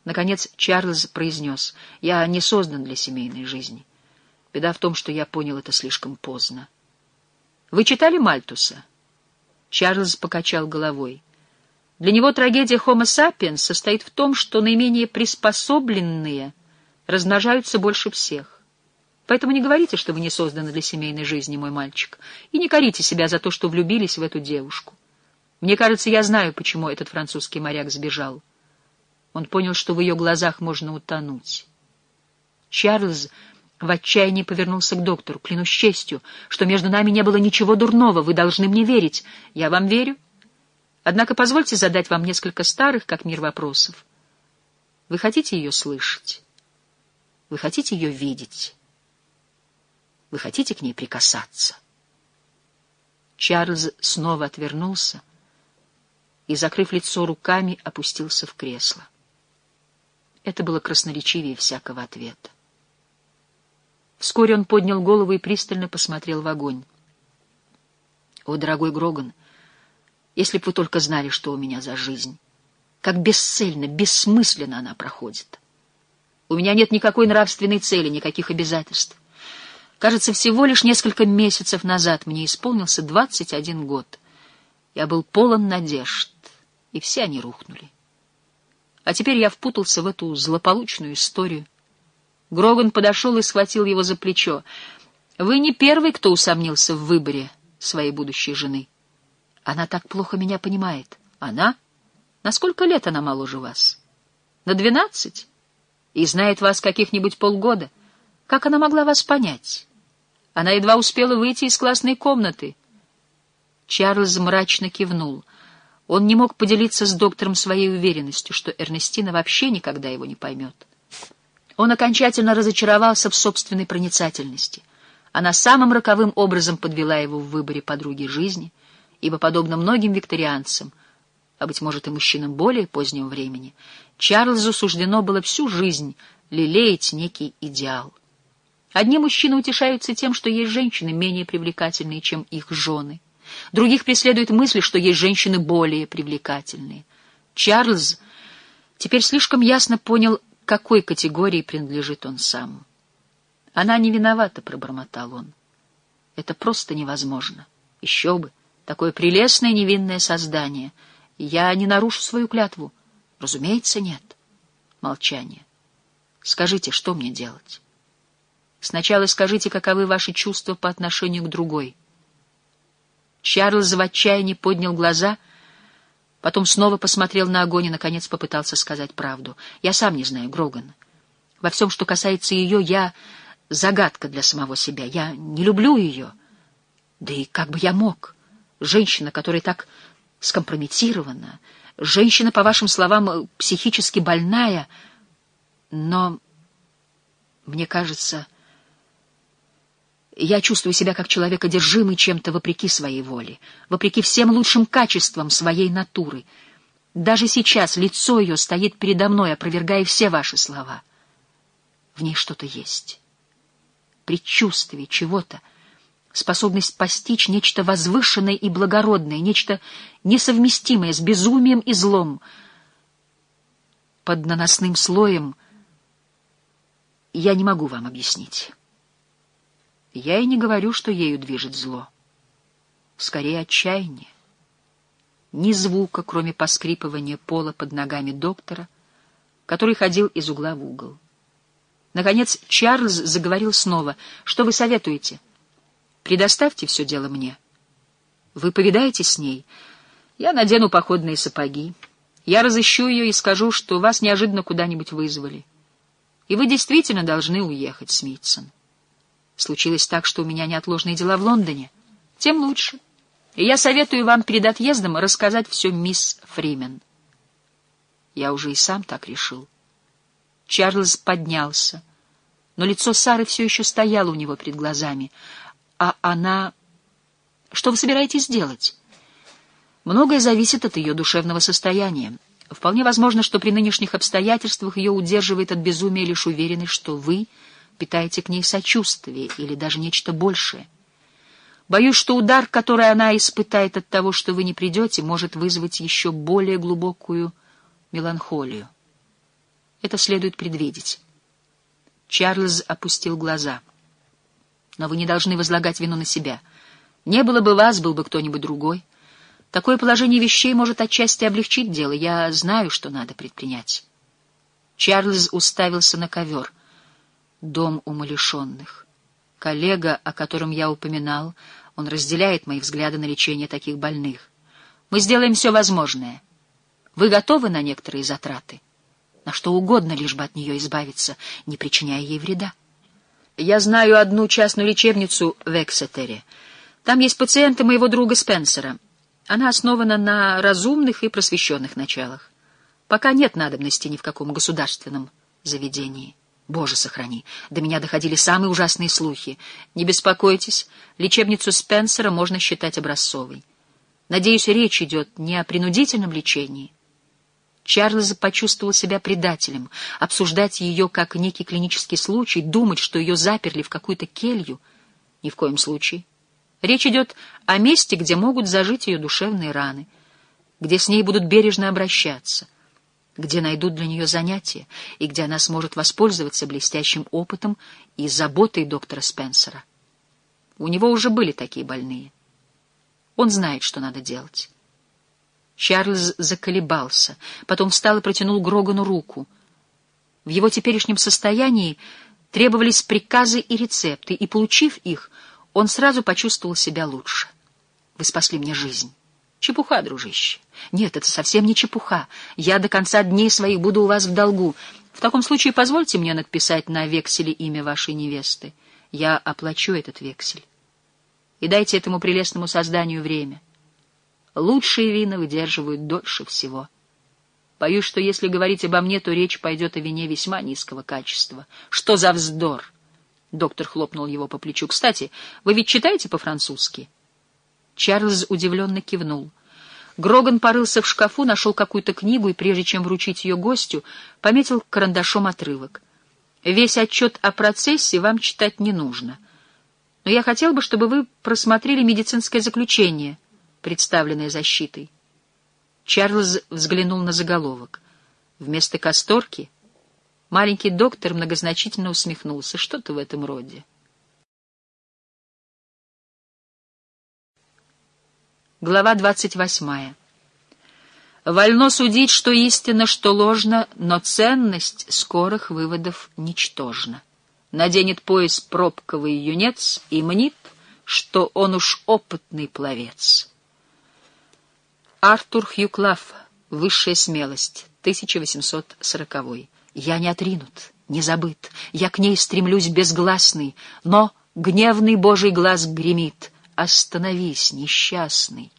Наконец Чарльз произнес: «Я не создан для семейной жизни. Беда в том, что я понял это слишком поздно». «Вы читали Мальтуса?» Чарльз покачал головой. Для него трагедия Homo sapiens состоит в том, что наименее приспособленные размножаются больше всех. Поэтому не говорите, что вы не созданы для семейной жизни, мой мальчик, и не корите себя за то, что влюбились в эту девушку. Мне кажется, я знаю, почему этот французский моряк сбежал. Он понял, что в ее глазах можно утонуть. Чарльз в отчаянии повернулся к доктору. «Клянусь честью, что между нами не было ничего дурного. Вы должны мне верить». «Я вам верю. Однако позвольте задать вам несколько старых, как мир, вопросов. Вы хотите ее слышать? Вы хотите ее видеть? Вы хотите к ней прикасаться?» Чарльз снова отвернулся и, закрыв лицо руками, опустился в кресло. Это было красноречивее всякого ответа. Вскоре он поднял голову и пристально посмотрел в огонь. «О, дорогой Гроган, если б вы только знали, что у меня за жизнь! Как бесцельно, бессмысленно она проходит! У меня нет никакой нравственной цели, никаких обязательств. Кажется, всего лишь несколько месяцев назад мне исполнился 21 год. Я был полон надежд, и все они рухнули. А теперь я впутался в эту злополучную историю». Гроган подошел и схватил его за плечо. «Вы не первый, кто усомнился в выборе своей будущей жены. Она так плохо меня понимает». «Она? На сколько лет она моложе вас?» «На 12? И знает вас каких-нибудь полгода. Как она могла вас понять? Она едва успела выйти из классной комнаты». Чарльз мрачно кивнул. Он не мог поделиться с доктором своей уверенностью, что Эрнестина вообще никогда его не поймет. Он окончательно разочаровался в собственной проницательности. Она самым роковым образом подвела его в выборе подруги жизни, ибо, подобно многим викторианцам, а, быть может, и мужчинам более позднего времени, Чарльзу суждено было всю жизнь лелеять некий идеал. Одни мужчины утешаются тем, что есть женщины менее привлекательные, чем их жены. Других преследует мысль, что есть женщины более привлекательные. Чарльз теперь слишком ясно понял, к какой категории принадлежит он сам. «Она не виновата», — пробормотал он. «Это просто невозможно. Еще бы, такое прелестное невинное создание. Я не нарушу свою клятву». «Разумеется, нет». Молчание. «Скажите, что мне делать?» «Сначала скажите, каковы ваши чувства по отношению к другой». Чарльз в отчаянии поднял глаза, потом снова посмотрел на огонь и, наконец, попытался сказать правду. «Я сам не знаю, Гроган. Во всем, что касается ее, я загадка для самого себя. Я не люблю ее. Да и как бы я мог? Женщина, которая так скомпрометирована, женщина, по вашим словам, психически больная, но, мне кажется, я чувствую себя как человек, одержимый чем-то вопреки своей воле, вопреки всем лучшим качествам своей натуры. Даже сейчас лицо ее стоит передо мной, опровергая все ваши слова. В ней что-то есть. Предчувствие чего-то, способность постичь нечто возвышенное и благородное, нечто несовместимое с безумием и злом. Под наносным слоем я не могу вам объяснить. Я и не говорю, что ею движет зло. Скорее, отчаяние. Ни звука, кроме поскрипывания пола под ногами доктора, который ходил из угла в угол. Наконец Чарльз заговорил снова. «Что вы советуете? Предоставьте все дело мне. Вы повидаетесь с ней? Я надену походные сапоги. Я разыщу ее и скажу, что вас неожиданно куда-нибудь вызвали. И вы действительно должны уехать, Смитсон. Случилось так, что у меня неотложные дела в Лондоне. Тем лучше. И я советую вам перед отъездом рассказать все мисс Фримен». Я уже и сам так решил. Чарльз поднялся, но лицо Сары все еще стояло у него перед глазами. «А она... Что вы собираетесь делать?» «Многое зависит от ее душевного состояния. Вполне возможно, что при нынешних обстоятельствах ее удерживает от безумия лишь уверенность, что вы питаете к ней сочувствие или даже нечто большее. Боюсь, что удар, который она испытает от того, что вы не придете, может вызвать еще более глубокую меланхолию. это следует предвидеть. Чарльз опустил глаза. Но вы не должны возлагать вину на себя. Не было бы вас, был бы кто-нибудь другой. Такое положение вещей может отчасти облегчить дело. Я знаю, что надо предпринять. Чарльз уставился на ковер. Дом умалишенных. Коллега, о котором я упоминал, он разделяет мои взгляды на лечение таких больных. Мы сделаем все возможное. Вы готовы на некоторые затраты? На что угодно, лишь бы от нее избавиться, не причиняя ей вреда. Я знаю одну частную лечебницу в Эксетере. Там есть пациенты моего друга Спенсера. Она основана на разумных и просвещенных началах. Пока нет надобности ни в каком государственном заведении. Боже, сохрани, до меня доходили самые ужасные слухи. Не беспокойтесь, лечебницу Спенсера можно считать образцовой. Надеюсь, речь идет не о принудительном лечении. Чарльз почувствовал себя предателем. Обсуждать ее как некий клинический случай, думать, что ее заперли в какую-то келью, ни в коем случае. Речь идет о месте, где могут зажить ее душевные раны, где с ней будут бережно обращаться, где найдут для нее занятия и где она сможет воспользоваться блестящим опытом и заботой доктора Спенсера. У него уже были такие больные. Он знает, что надо делать. Чарльз заколебался, потом встал и протянул Грогану руку. В его теперешнем состоянии требовались приказы и рецепты, и, получив их, он сразу почувствовал себя лучше. Вы спасли мне жизнь. Чепуха, дружище. Нет, это совсем не чепуха. Я до конца дней своих буду у вас в долгу. В таком случае позвольте мне надписать на векселе имя вашей невесты. Я оплачу этот вексель. И дайте этому прелестному созданию время. Лучшие вина выдерживают дольше всего. Боюсь, что если говорить обо мне, то речь пойдет о вине весьма низкого качества. Что за вздор? Доктор хлопнул его по плечу. Кстати, вы ведь читаете по-французски? Чарльз удивленно кивнул. Гроган порылся в шкафу, нашел какую-то книгу и, прежде чем вручить ее гостю, пометил карандашом отрывок. Весь отчет о процессе вам читать не нужно. Но я хотел бы, чтобы вы просмотрели медицинское заключение, представленное защитой. Чарльз взглянул на заголовок. Вместо касторки маленький доктор многозначительно усмехнулся. Что-то в этом роде. Глава 28. Вольно судить, что истинно, что ложно, но ценность скорых выводов ничтожна. Наденет пояс пробковый юнец и мнит, что он уж опытный пловец. Артур Хью Клафф. Высшая смелость. 1840. Я не отринут, не забыт. Я к ней стремлюсь безгласный, но гневный Божий глаз гремит. Остановись, несчастный.